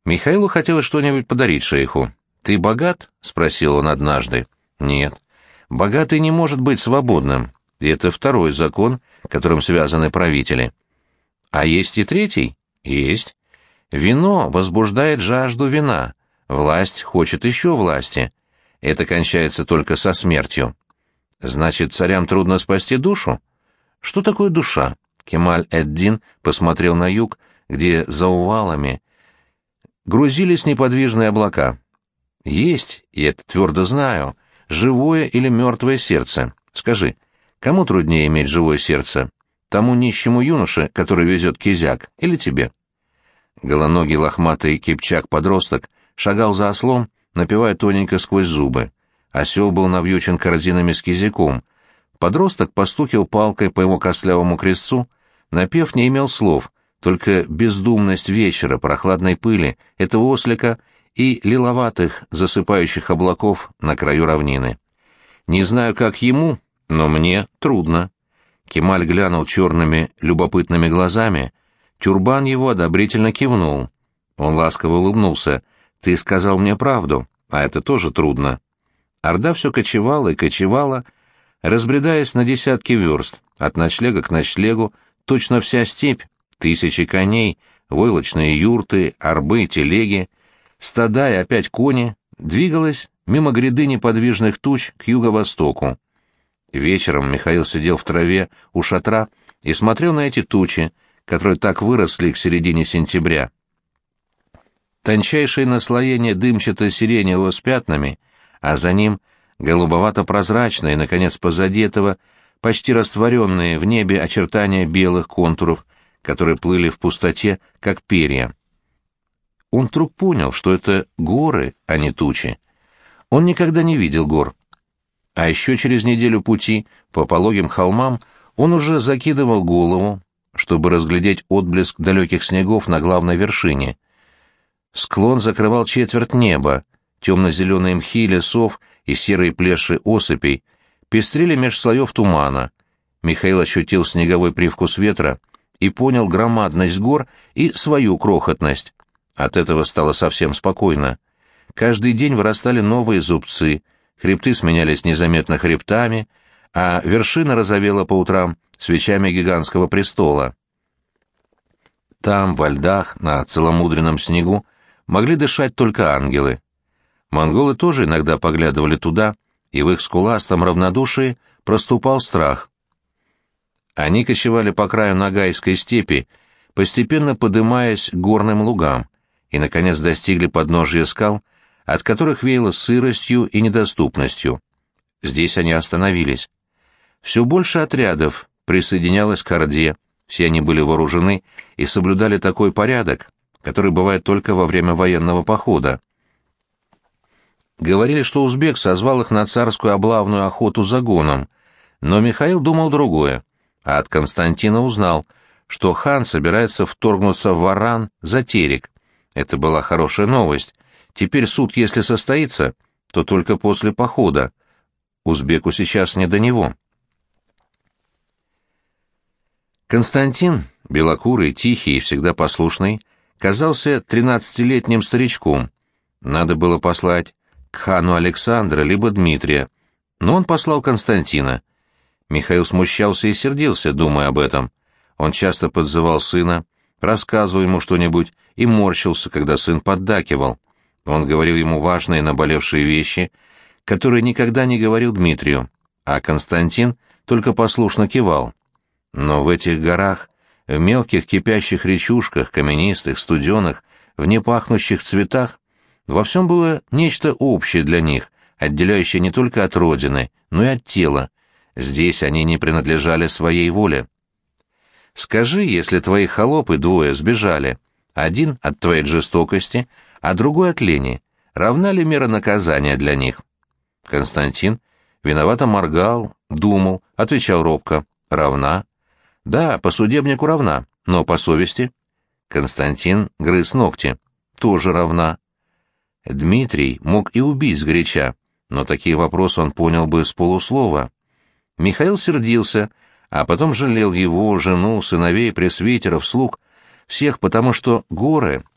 Михаилу хотелось что-нибудь подарить шейху. «Ты богат?» — спросил он однажды. «Нет. Богатый не может быть свободным. И это второй закон, которым связаны правители. А есть и третий? Есть. Вино возбуждает жажду вина. Власть хочет еще власти. Это кончается только со смертью. Значит, царям трудно спасти душу? Что такое душа?» Кемаль-эд-Дин посмотрел на юг, где за увалами грузились неподвижные облака. «Есть, я это твердо знаю, живое или мертвое сердце. Скажи, кому труднее иметь живое сердце? Тому нищему юноше, который везет кизяк, или тебе?» Голоногий лохматый кипчак-подросток шагал за ослом, напевая тоненько сквозь зубы. Осел был навьючен корзинами с кизяком. Подросток постукивал палкой по его костлявому крестцу. Напев не имел слов, только бездумность вечера, прохладной пыли, этого ослика и лиловатых засыпающих облаков на краю равнины. «Не знаю, как ему, но мне трудно». Кемаль глянул черными любопытными глазами. Тюрбан его одобрительно кивнул. Он ласково улыбнулся. «Ты сказал мне правду, а это тоже трудно». Орда все кочевала и кочевала, разбредаясь на десятки верст, от ночлега к ночлегу, точно вся степь, тысячи коней, войлочные юрты, арбы, телеги, стада и опять кони, двигалась мимо гряды неподвижных туч к юго-востоку. Вечером Михаил сидел в траве у шатра и смотрел на эти тучи, которые так выросли к середине сентября. Тончайшее наслоение дымчато-сиреневого с пятнами, а за ним голубовато-прозрачные, и, наконец, позади этого почти растворенные в небе очертания белых контуров, которые плыли в пустоте, как перья. Он вдруг понял, что это горы, а не тучи. Он никогда не видел гор. А еще через неделю пути по пологим холмам он уже закидывал голову, чтобы разглядеть отблеск далеких снегов на главной вершине. Склон закрывал четверть неба, темно-зеленые мхи лесов и серые плеши осыпей пестрили меж слоев тумана. Михаил ощутил снеговой привкус ветра и понял громадность гор и свою крохотность. От этого стало совсем спокойно. Каждый день вырастали новые зубцы, хребты сменялись незаметно хребтами, а вершина розовела по утрам свечами гигантского престола. Там, во льдах, на целомудренном снегу, могли дышать только ангелы. Монголы тоже иногда поглядывали туда, и в их скуластом равнодушии проступал страх. Они кочевали по краю Ногайской степи, постепенно подымаясь к горным лугам, и, наконец, достигли подножия скал, от которых веяло сыростью и недоступностью. Здесь они остановились. Все больше отрядов присоединялось к орде, все они были вооружены и соблюдали такой порядок, который бывает только во время военного похода. Говорили, что узбек созвал их на царскую облавную охоту загоном, но Михаил думал другое, а от Константина узнал, что хан собирается вторгнуться в Варран за Терек. Это была хорошая новость. Теперь суд, если состоится, то только после похода. Узбеку сейчас не до него. Константин, белокурый, тихий и всегда послушный, казался 13-летним старичком. Надо было послать к хану Александра либо Дмитрия, но он послал Константина. Михаил смущался и сердился, думая об этом. Он часто подзывал сына, рассказывал ему что-нибудь и морщился, когда сын поддакивал. Он говорил ему важные наболевшие вещи, которые никогда не говорил Дмитрию, а Константин только послушно кивал. Но в этих горах, в мелких кипящих речушках, каменистых, студеных, в непахнущих цветах, во всем было нечто общее для них, отделяющее не только от родины, но и от тела. Здесь они не принадлежали своей воле. Скажи, если твои холопы двое сбежали, один от твоей жестокости, а другой от лени, равна ли мера наказания для них? Константин виновато моргал, думал, отвечал робко: равна. Да, по судебнику равна, но по совести? Константин грыз ногти. Тоже равна. Дмитрий мог и убить сгоряча, но такие вопросы он понял бы с полуслова. Михаил сердился, а потом жалел его, жену, сыновей, пресвитеров, слуг, всех, потому что горы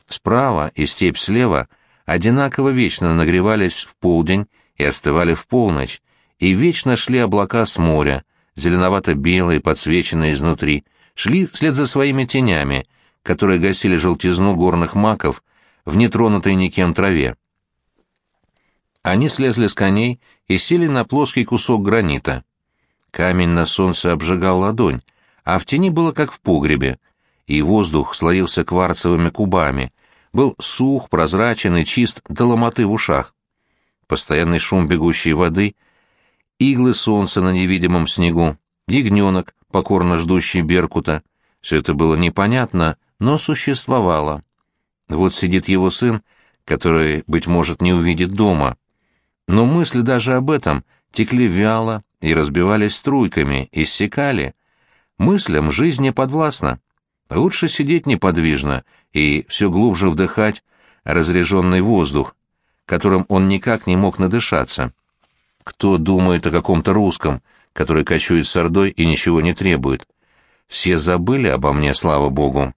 Справа и степь слева одинаково вечно нагревались в полдень и остывали в полночь, и вечно шли облака с моря, зеленовато-белые, подсвеченные изнутри, шли вслед за своими тенями, которые гасили желтизну горных маков в нетронутой никем траве. Они слезли с коней и сели на плоский кусок гранита. Камень на солнце обжигал ладонь, а в тени было как в погребе, и воздух слоился кварцевыми кубами, был сух, прозрачен и чист до ломоты в ушах. Постоянный шум бегущей воды, иглы солнца на невидимом снегу, ягненок, покорно ждущий беркута — все это было непонятно, но существовало. Вот сидит его сын, который, быть может, не увидит дома. Но мысли даже об этом текли вяло и разбивались струйками, иссякали. Мыслям жизнь не подвластна. Лучше сидеть неподвижно и все глубже вдыхать разреженный воздух, которым он никак не мог надышаться. Кто думает о каком-то русском, который кочует с ордой и ничего не требует? Все забыли обо мне, слава богу.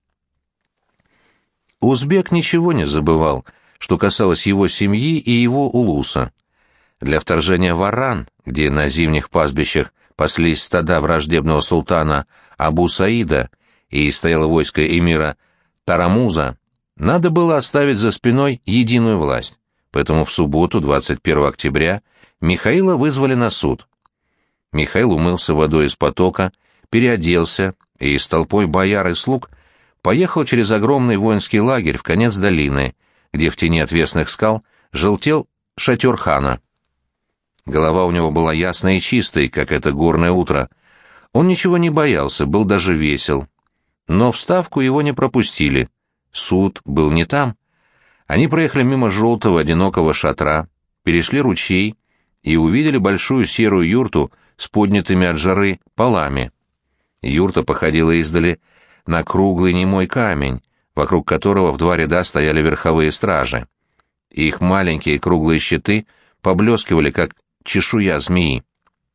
Узбек ничего не забывал, что касалось его семьи и его улуса. Для вторжения в Арран, где на зимних пастбищах паслись стада враждебного султана Абу Саида и стояло войско эмира Тарамуза, надо было оставить за спиной единую власть, поэтому в субботу, 21 октября, Михаила вызвали на суд. Михаил умылся водой из потока, переоделся и с толпой бояр и слуг поехал через огромный воинский лагерь в конец долины, где в тени отвесных скал желтел шатер хана. Голова у него была ясной и чистой, как это горное утро. Он ничего не боялся, был даже весел. Но в ставку его не пропустили. Суд был не там. Они проехали мимо желтого одинокого шатра, перешли ручей и увидели большую серую юрту с поднятыми от жары полами. Юрта походила издали на круглый немой камень, вокруг которого в два ряда стояли верховые стражи. Их маленькие круглые щиты поблескивали, как чешуя змеи.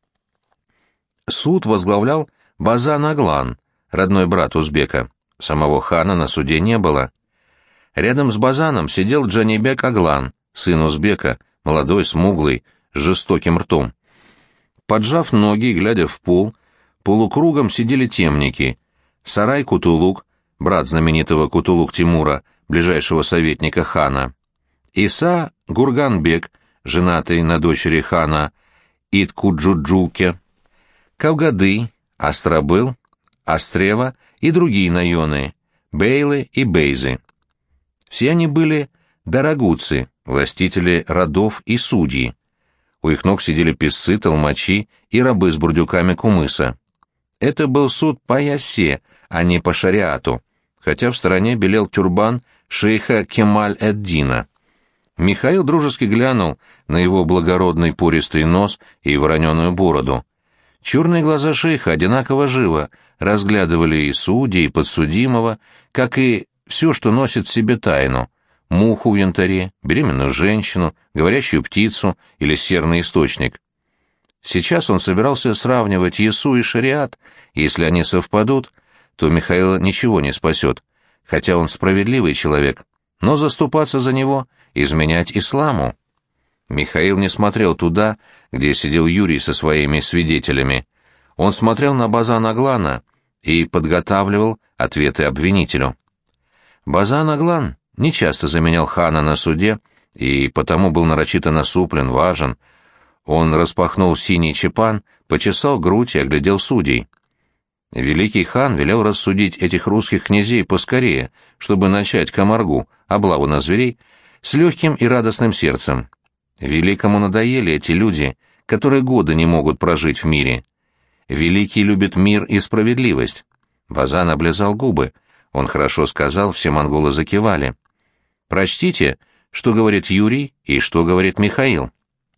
Суд возглавлял Базан Аглан, родной брат узбека. Самого хана на суде не было. Рядом с Базаном сидел Джанибек Аглан, сын узбека, молодой, смуглый, с жестоким ртом. Поджав ноги и глядя в пол, полукругом сидели темники. Сарай Кутулук, брат знаменитого Кутулук Тимура, ближайшего советника хана. Иса Гурганбек, женатый на дочери хана Иткуджуджуке. Кавгады, Астробыл, Астрева и другие наёны, Бейлы и Бейзы. Все они были дарагуцы, властители родов и судьи. У их ног сидели писцы, толмачи и рабы с бурдюками кумыса. Это был суд по ясе, а не по шариату, хотя в стороне белел тюрбан шейха Кемаль-эд-Дина. Михаил дружески глянул на его благородный пористый нос и вороненую бороду. Черные глаза шейха одинаково живо разглядывали и судей, и подсудимого, как и все, что носит в себе тайну: муху в янтаре, беременную женщину, говорящую птицу или серный источник. Сейчас он собирался сравнивать Есу и шариат, и если они совпадут, то Михаила ничего не спасет, хотя он справедливый человек, но заступаться за него — изменять исламу. Михаил не смотрел туда, где сидел Юрий со своими свидетелями. Он смотрел на Базан Аглана и подготавливал ответы обвинителю. Базан Аглан нечасто заменял хана на суде и потому был нарочито насуплен, важен. Он распахнул синий чепан, почесал грудь и оглядел судей. Великий хан велел рассудить этих русских князей поскорее, чтобы начать камаргу, облаву на зверей, с легким и радостным сердцем. Великому надоели эти люди, которые годы не могут прожить в мире. Великий любит мир и справедливость. Базан облизал губы. Он хорошо сказал, все монголы закивали. Прочтите, что говорит Юрий и что говорит Михаил.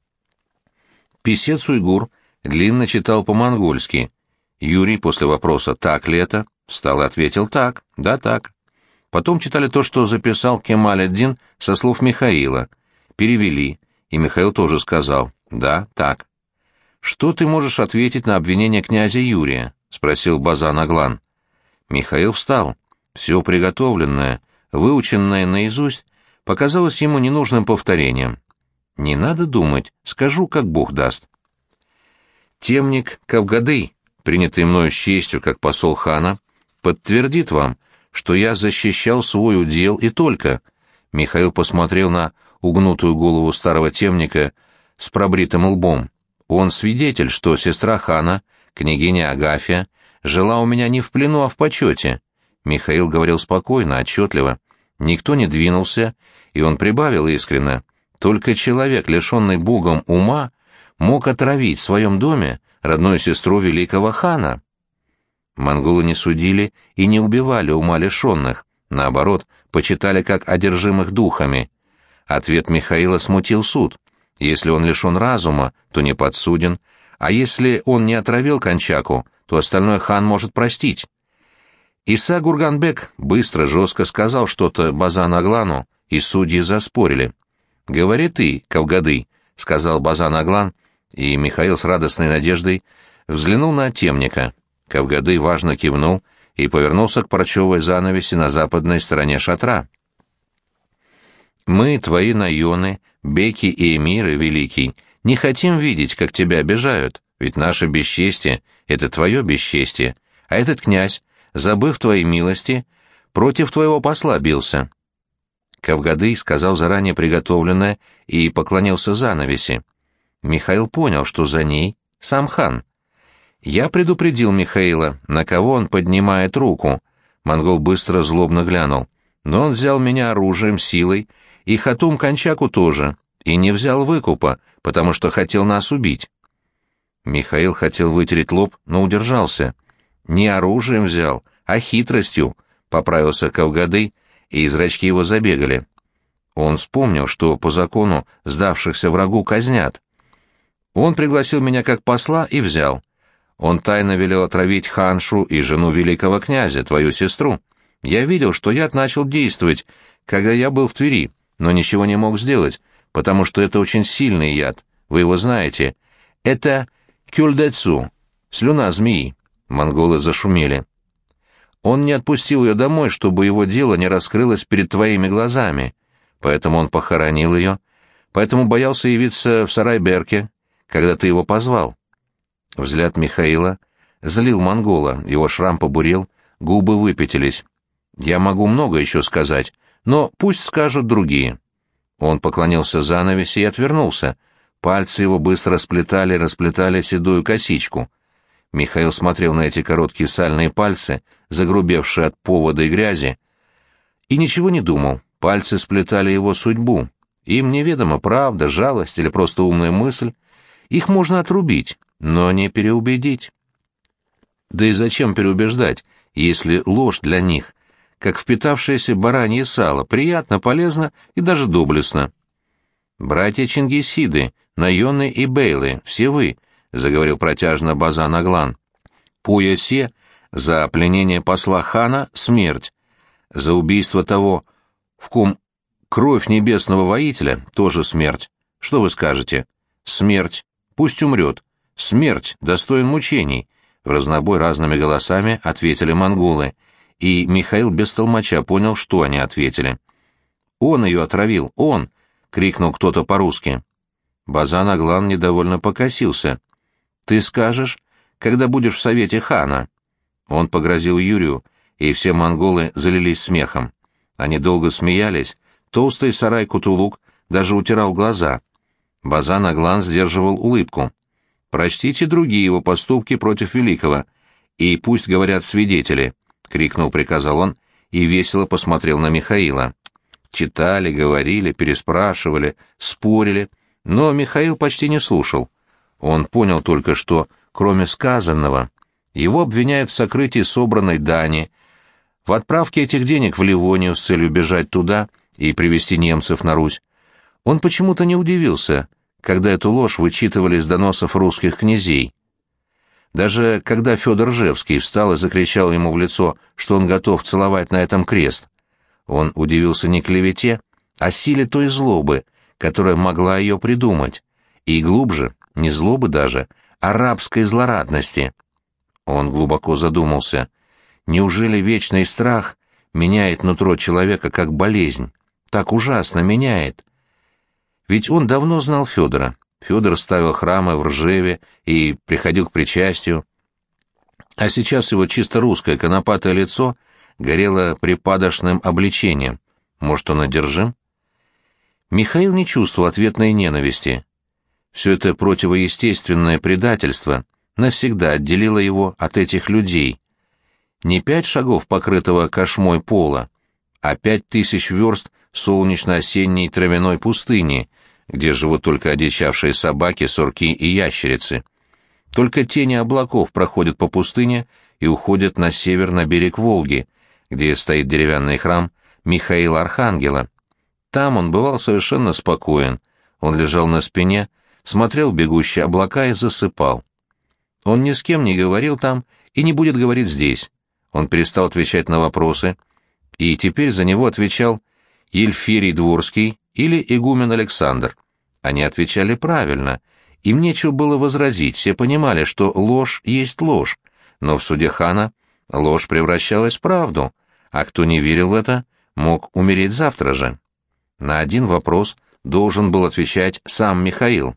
Писец Уйгур длинно читал по-монгольски. Юрий после вопроса «так ли это?» встал и ответил «так, да так». Потом читали то, что записал Кемаль-эд-Дин со слов Михаила. Перевели, и Михаил тоже сказал «да, так». «Что ты можешь ответить на обвинение князя Юрия?» — спросил Базан Аглан. Михаил встал. Все приготовленное, выученное наизусть, показалось ему ненужным повторением. «Не надо думать, скажу, как Бог даст». Темник Кавгадый, принятый мною с честью как посол хана, подтвердит вам, что я защищал свой удел и только. Михаил посмотрел на угнутую голову старого темника с пробритым лбом. Он свидетель, что сестра хана, княгиня Агафья, жила у меня не в плену, а в почете. Михаил говорил спокойно, отчетливо. Никто не двинулся, и он прибавил искренно. Только человек, лишенный Богом ума, мог отравить в своем доме родную сестру великого хана. Монголы не судили и не убивали ума лишенных, наоборот, почитали как одержимых духами. Ответ Михаила смутил суд. Если он лишен разума, то не подсуден, а если он не отравил Кончаку, то остальное хан может простить. Иса Гурганбек быстро, жестко сказал что-то Базан-Аглану, и судьи заспорили. «Говори ты, Кавгадый», — сказал Базан-Аглан, и Михаил с радостной надеждой взглянул на темника. Кавгадый важно кивнул и повернулся к парчевой занавеси на западной стороне шатра. «Мы, твои наёны, беки и эмиры великий, не хотим видеть, как тебя обижают, ведь наше бесчестие — это твое бесчестие, а этот князь, забыв твоей милости, против твоего посла бился». Кавгадый сказал заранее приготовленное и поклонился занавеси. Михаил понял, что за ней сам хан. «Я предупредил Михаила, на кого он поднимает руку». Монгол быстро злобно глянул. «Но он взял меня оружием, силой, и Хатум Кончаку тоже, и не взял выкупа, потому что хотел нас убить». Михаил хотел вытереть лоб, но удержался. «Не оружием взял, а хитростью», — поправился Кавгадый, и зрачки его забегали. Он вспомнил, что по закону сдавшихся врагу казнят. Он пригласил меня как посла и взял. Он тайно велел отравить ханшу и жену великого князя, твою сестру. Я видел, что яд начал действовать, когда я был в Твери, но ничего не мог сделать, потому что это очень сильный яд, вы его знаете. Это кюльдэцу, слюна змеи. Монголы зашумели. Он не отпустил ее домой, чтобы его дело не раскрылось перед твоими глазами, поэтому он похоронил ее, поэтому боялся явиться в Сарайберке, когда ты его позвал. Взгляд Михаила злил монгола, его шрам побурел, губы выпятились. Я могу много еще сказать, но пусть скажут другие. Он поклонился занавеси и отвернулся. Пальцы его быстро расплетали седую косичку. Михаил смотрел на эти короткие сальные пальцы, загрубевшие от повода и грязи, и ничего не думал. Пальцы сплетали его судьбу. Им неведома правда, жалость или просто умная мысль. Их можно отрубить, но не переубедить. Да и зачем переубеждать, если ложь для них, как впитавшееся баранье сало, приятно, полезно и даже доблестно? «Братья Чингисиды, Наёны и Бейлы, все вы», — заговорил протяжно Базан-Аглан. «Пуясе за пленение посла хана — смерть, за убийство того, в ком кровь небесного воителя, тоже смерть. Что вы скажете? Смерть. Пусть умрет. Смерть, достоин мучений», — в разнобой разными голосами ответили монголы, и Михаил без толмача понял, что они ответили. «Он ее отравил, он!» — крикнул кто-то по-русски. Базан-Аглан недовольно покосился. «Ты скажешь, когда будешь в совете хана?» Он погрозил Юрию, и все монголы залились смехом. Они долго смеялись, толстый Сарай-Кутулук даже утирал глаза. Базан-Аглан сдерживал улыбку. «Прочтите другие его поступки против великого, и пусть говорят свидетели», — крикнул, приказал он, и весело посмотрел на Михаила. Читали, говорили, переспрашивали, спорили, но Михаил почти не слушал. Он понял только, что, кроме сказанного, его обвиняют в сокрытии собранной дани, в отправке этих денег в Ливонию с целью бежать туда и привести немцев на Русь. Он почему-то не удивился, когда эту ложь вычитывали из доносов русских князей. Даже когда Федор Ржевский встал и закричал ему в лицо, что он готов целовать на этом крест, он удивился не клевете, а силе той злобы, которая могла ее придумать, и глубже, не злобы даже, а рабской злорадности. Он глубоко задумался. Неужели вечный страх меняет нутро человека как болезнь, так ужасно меняет. Ведь он давно знал Федора. Федор ставил храмы в Ржеве и приходил к причастию. А сейчас его чисто русское конопатое лицо горело припадочным обличением. Может, он одержим? Михаил не чувствовал ответной ненависти. Все это противоестественное предательство навсегда отделило его от этих людей. Не 5 шагов покрытого кошмой пола, а 5000 верст солнечно-осенней травяной пустыни, где живут только одичавшие собаки, сорки и ящерицы. Только тени облаков проходят по пустыне и уходят на север на берег Волги, где стоит деревянный храм Михаила Архангела. Там он бывал совершенно спокоен. Он лежал на спине, смотрел в бегущие облака и засыпал. Он ни с кем не говорил там и не будет говорить здесь. Он перестал отвечать на вопросы, и теперь за него отвечал Ельфирий Дворский или игумен Александр. Они отвечали правильно, им нечего было возразить, все понимали, что ложь есть ложь, но в суде хана ложь превращалась в правду, а кто не верил в это, мог умереть завтра же. На один вопрос должен был отвечать сам Михаил.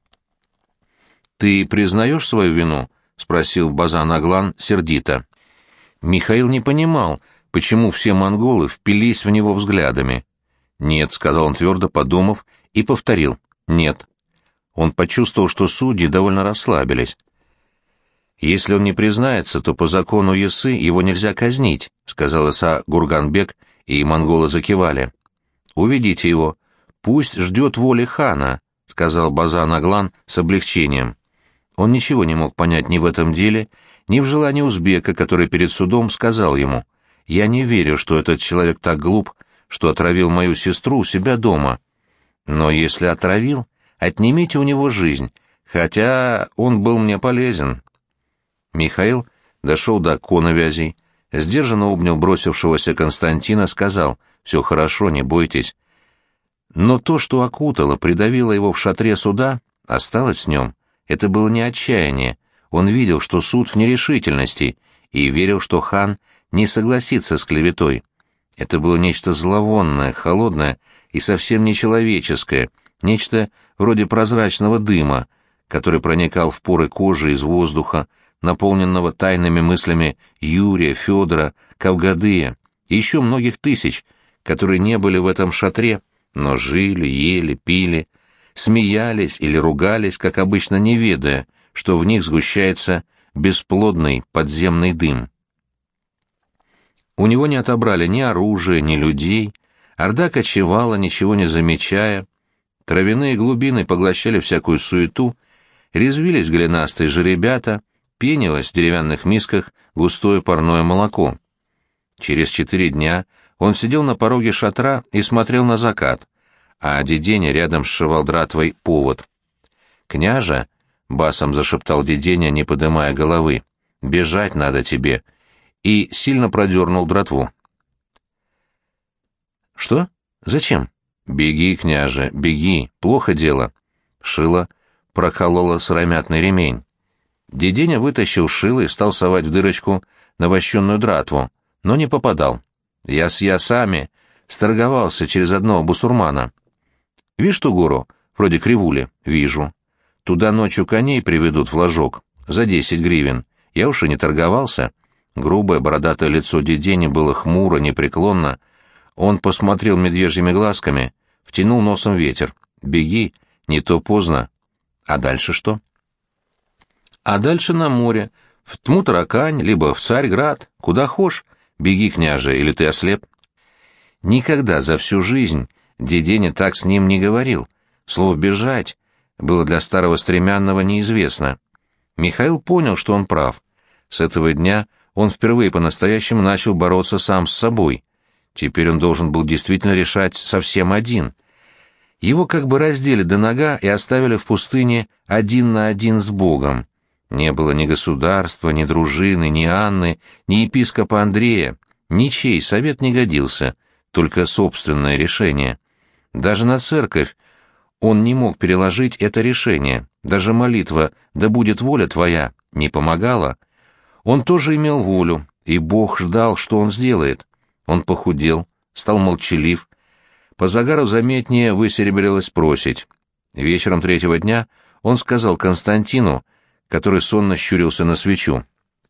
«Ты признаешь свою вину?» — спросил Базан Аглан сердито. Михаил не понимал, почему все монголы впились в него взглядами. «Нет», — сказал он твердо, подумав, и повторил. «Нет». Он почувствовал, что судьи довольно расслабились. «Если он не признается, то по закону Ясы его нельзя казнить», — сказал Иса Гурганбек, и монголы закивали. «Уведите его. Пусть ждет воли хана», — сказал Базан Аглан с облегчением. Он ничего не мог понять ни в этом деле, ни в желании узбека, который перед судом сказал ему: «Я не верю, что этот человек так глуп, что отравил мою сестру у себя дома. Но если отравил, отнимите у него жизнь, хотя он был мне полезен». Михаил дошел до коновязей, сдержанно обнял бросившегося Константина, сказал: «Все хорошо, не бойтесь». Но то, что окутало, придавило его в шатре суда, осталось в нем. Это было не отчаяние. Он видел, что суд в нерешительности, и верил, что хан не согласится с клеветой. Это было нечто зловонное, холодное и совсем нечеловеческое, нечто вроде прозрачного дыма, который проникал в поры кожи из воздуха, наполненного тайными мыслями Юрия, Федора, Кавгадыя и еще многих тысяч, которые не были в этом шатре, но жили, ели, пили, смеялись или ругались, как обычно, не ведая, что в них сгущается бесплодный подземный дым. У него не отобрали ни оружия, ни людей, орда кочевала, ничего не замечая, травяные глубины поглощали всякую суету, резвились голенастые жеребята, пенилось в деревянных мисках густое парное молоко. Через 4 дня он сидел на пороге шатра и смотрел на закат, а Деденя рядом сшивал дратвой повод. «Княже», — басом зашептал Деденя, не подымая головы, — «бежать надо тебе», и сильно продернул дратву. «Что? Зачем?» «Беги, княже, беги, плохо дело». Шило прокололо сыромятный ремень. Деденя вытащил шило и стал совать в дырочку навощенную дратву, но не попадал. «Я с ясами сторговался через одного бусурмана. Видишь ту гору, вроде кривули?» «Вижу. Туда ночью коней приведут в ложок за 10 гривен. Я уж и не торговался». Грубое бородатое лицо Дедени было хмуро, непреклонно. Он посмотрел медвежьими глазками, втянул носом ветер. «Беги, не то поздно». «А дальше что?» «А дальше на море, в Тмутаракань, либо в Царьград, куда хошь. Беги, княже, или ты ослеп». Никогда за всю жизнь Деденя так с ним не говорил. Слово «бежать» было для старого стремянного неизвестно. Михаил понял, что он прав. С этого дня он впервые по-настоящему начал бороться сам с собой. Теперь он должен был действительно решать совсем один. Его как бы раздели до нога и оставили в пустыне один на один с Богом. Не было ни государства, ни дружины, ни Анны, ни епископа Андрея. Ничей совет не годился, только собственное решение. Даже на церковь он не мог переложить это решение. Даже молитва «Да будет воля твоя» не помогала. Он тоже имел волю, и Бог ждал, что он сделает. Он похудел, стал молчалив. По загару заметнее высеребрилась просить. Вечером третьего дня он сказал Константину, который сонно щурился на свечу: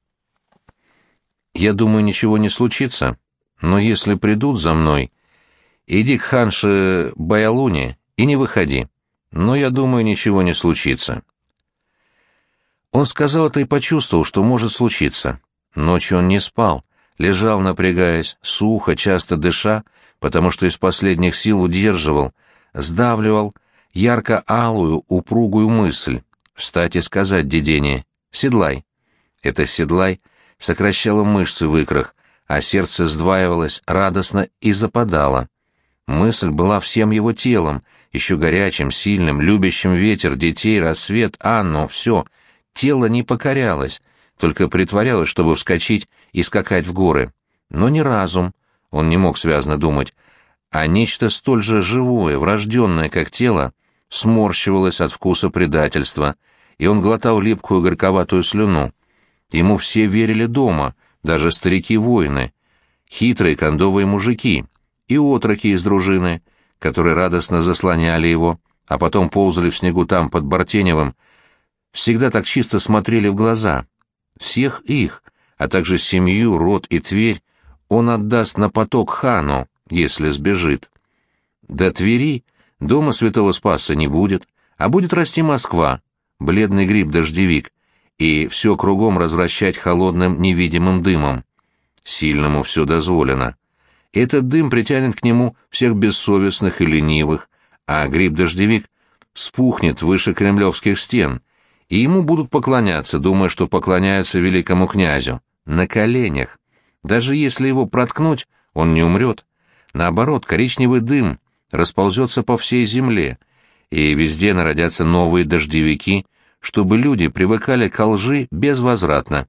«Я думаю, ничего не случится, но если придут за мной, иди к ханше Баялуне и не выходи. Но я думаю, ничего не случится». Он сказал это и почувствовал, что может случиться. Ночью он не спал, лежал, напрягаясь, сухо, часто дыша, потому что из последних сил удерживал, сдавливал ярко-алую, упругую мысль встать и сказать Дедене: «Седлай». Это «седлай» сокращало мышцы в икрах, а сердце сдваивалось радостно и западало. Мысль была всем его телом, еще горячим, сильным, любящим ветер, детей, рассвет, Анну, все. Тело не покорялось, только притворялось, чтобы вскочить и скакать в горы. Но не разум, он не мог связно думать, а нечто столь же живое, врожденное, как тело, сморщивалось от вкуса предательства, и он глотал липкую горьковатую слюну. Ему все верили дома, даже старики-воины, хитрые кондовые мужики и отроки из дружины, которые радостно заслоняли его, а потом ползали в снегу там, под Бартеневым, всегда так чисто смотрели в глаза. Всех их, а также семью, род и Тверь, он отдаст на поток хану, если сбежит. До Твери дома святого Спаса не будет, а будет расти Москва, бледный гриб-дождевик, и все кругом развращать холодным невидимым дымом. Сильному все дозволено. Этот дым притянет к нему всех бессовестных и ленивых, а гриб-дождевик спухнет выше кремлевских стен, и ему будут поклоняться, думая, что поклоняются великому князю, на коленях. Даже если его проткнуть, он не умрет. Наоборот, коричневый дым расползется по всей земле, и везде народятся новые дождевики, чтобы люди привыкали к лжи безвозвратно.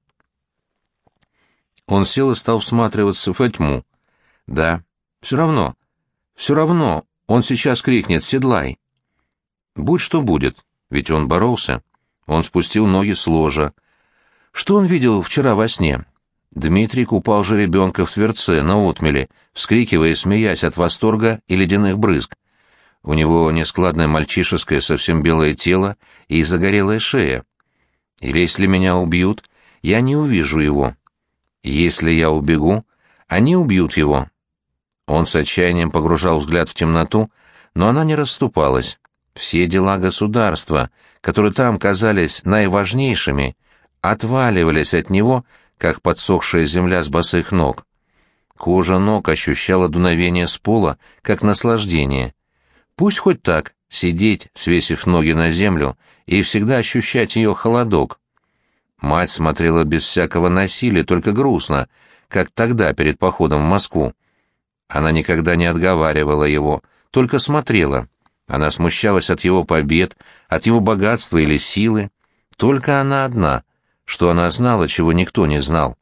Он сел и стал всматриваться во тьму. Да, все равно, он сейчас крикнет: «Седлай!» Будь что будет, ведь он боролся. Он спустил ноги с ложа. Что он видел вчера во сне? Дмитрий купал жеребенка в Тверце на отмеле, вскрикивая и смеясь от восторга и ледяных брызг. У него нескладное мальчишеское совсем белое тело и загорелая шея. Или если меня убьют, я не увижу его. Если я убегу, они убьют его. Он с отчаянием погружал взгляд в темноту, но она не расступалась. Все дела государства, которые там казались наиважнейшими, отваливались от него, как подсохшая земля с босых ног. Кожа ног ощущала дуновение с пола, как наслаждение. Пусть хоть так, сидеть, свесив ноги на землю, и всегда ощущать ее холодок. Мать смотрела без всякого насилия, только грустно, как тогда перед походом в Москву. Она никогда не отговаривала его, только смотрела. Она смущалась от его побед, от его богатства или силы. Только она одна, что она знала, чего никто не знал.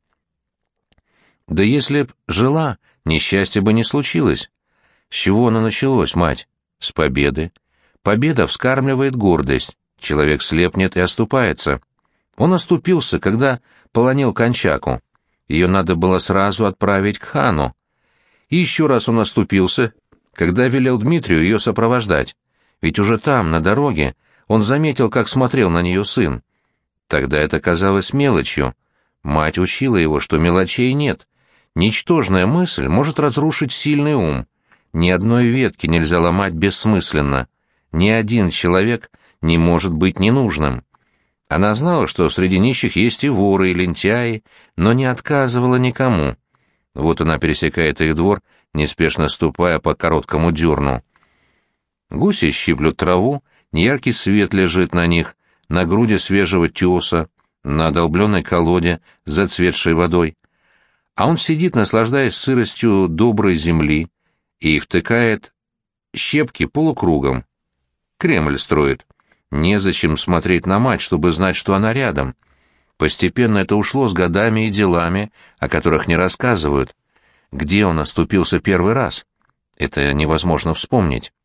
Да если б жила, несчастья бы не случилось. С чего оно началось, мать? С победы. Победа вскармливает гордость. Человек слепнет и оступается. Он оступился, когда полонил Кончаку. Ее надо было сразу отправить к хану. И еще раз он оступился, когда велел Дмитрию ее сопровождать. Ведь уже там, на дороге, он заметил, как смотрел на нее сын. Тогда это казалось мелочью. Мать учила его, что мелочей нет. Ничтожная мысль может разрушить сильный ум. Ни одной ветки нельзя ломать бессмысленно. Ни один человек не может быть ненужным. Она знала, что среди нищих есть и воры, и лентяи, но не отказывала никому. Вот она пересекает их двор, неспешно ступая по короткому дерну. Гуси щиплют траву, неяркий свет лежит на них, на груди свежего теса, на долбленной колоде с зацветшей водой. А он сидит, наслаждаясь сыростью доброй земли, и втыкает щепки полукругом. Кремль строит. Незачем смотреть на мать, чтобы знать, что она рядом. Постепенно это ушло с годами и делами, о которых не рассказывают. Где он оступился первый раз? Это невозможно вспомнить.